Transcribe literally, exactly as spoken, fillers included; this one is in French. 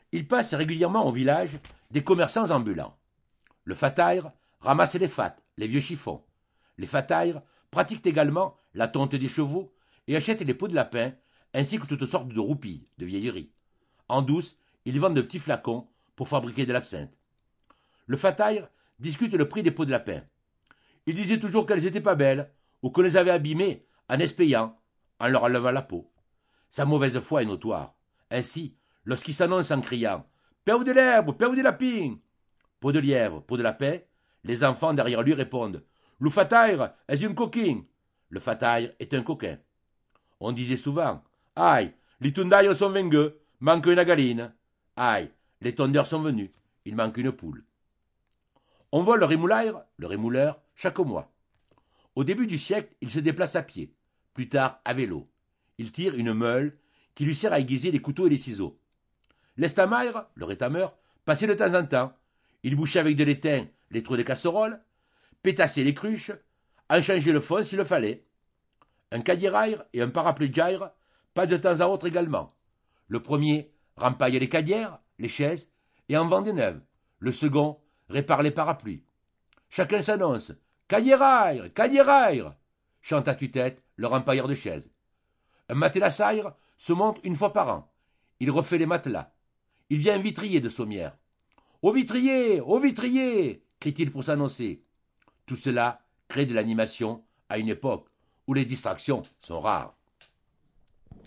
Il passe régulièrement au village des commerçants ambulants. Le fataire ramasse les fats, les vieux chiffons. Les fataires pratiquent également la tonte des chevaux et achètent les peaux de lapin ainsi que toutes sortes de roupies, de vieilleries. En douce, ils vendent de petits flacons pour fabriquer de l'absinthe. Le fataire discute le prix des peaux de lapin. Il disait toujours qu'elles étaient pas belles ou qu'on les avait abîmées en espayant, en leur enlevant la peau. Sa mauvaise foi est notoire. Ainsi, lorsqu'il s'annonce en criant « Peau de lièvre, peau de lapin !» Peau de lièvre, peau de lapin, les enfants derrière lui répondent « Le fataire est un coquin !» Le fataire est un coquin. On disait souvent « Aïe, les tundailles sont venus, manque une galine. » Aïe, les tondeurs sont venus, il manque une poule. On voit le rémoulaire, le rémouleur, chaque mois. Au début du siècle, il se déplace à pied, plus tard à vélo. Il tire une meule qui lui sert à aiguiser les couteaux et les ciseaux. L'estamaire, le rétameur, passait de temps en temps. Il bouchait avec de l'étain les trous des casseroles, pétassait les cruches, en changeait le fond s'il le fallait. Un cadiraire et un paraplujaire passent de temps à autre également. Le premier rempaille les cadières, les chaises, et en vend des neuves. Le second répare les parapluies. Chacun s'annonce « Cadiraire, cadiraire !» chante à tue-tête le rempailleur de chaises. Un matelassaire se monte une fois par an. Il refait les matelas. Il vient un vitrier de Sommières. « Au vitrier, au vitrier !» crie-t-il pour s'annoncer. Tout cela crée de l'animation à une époque où les distractions sont rares.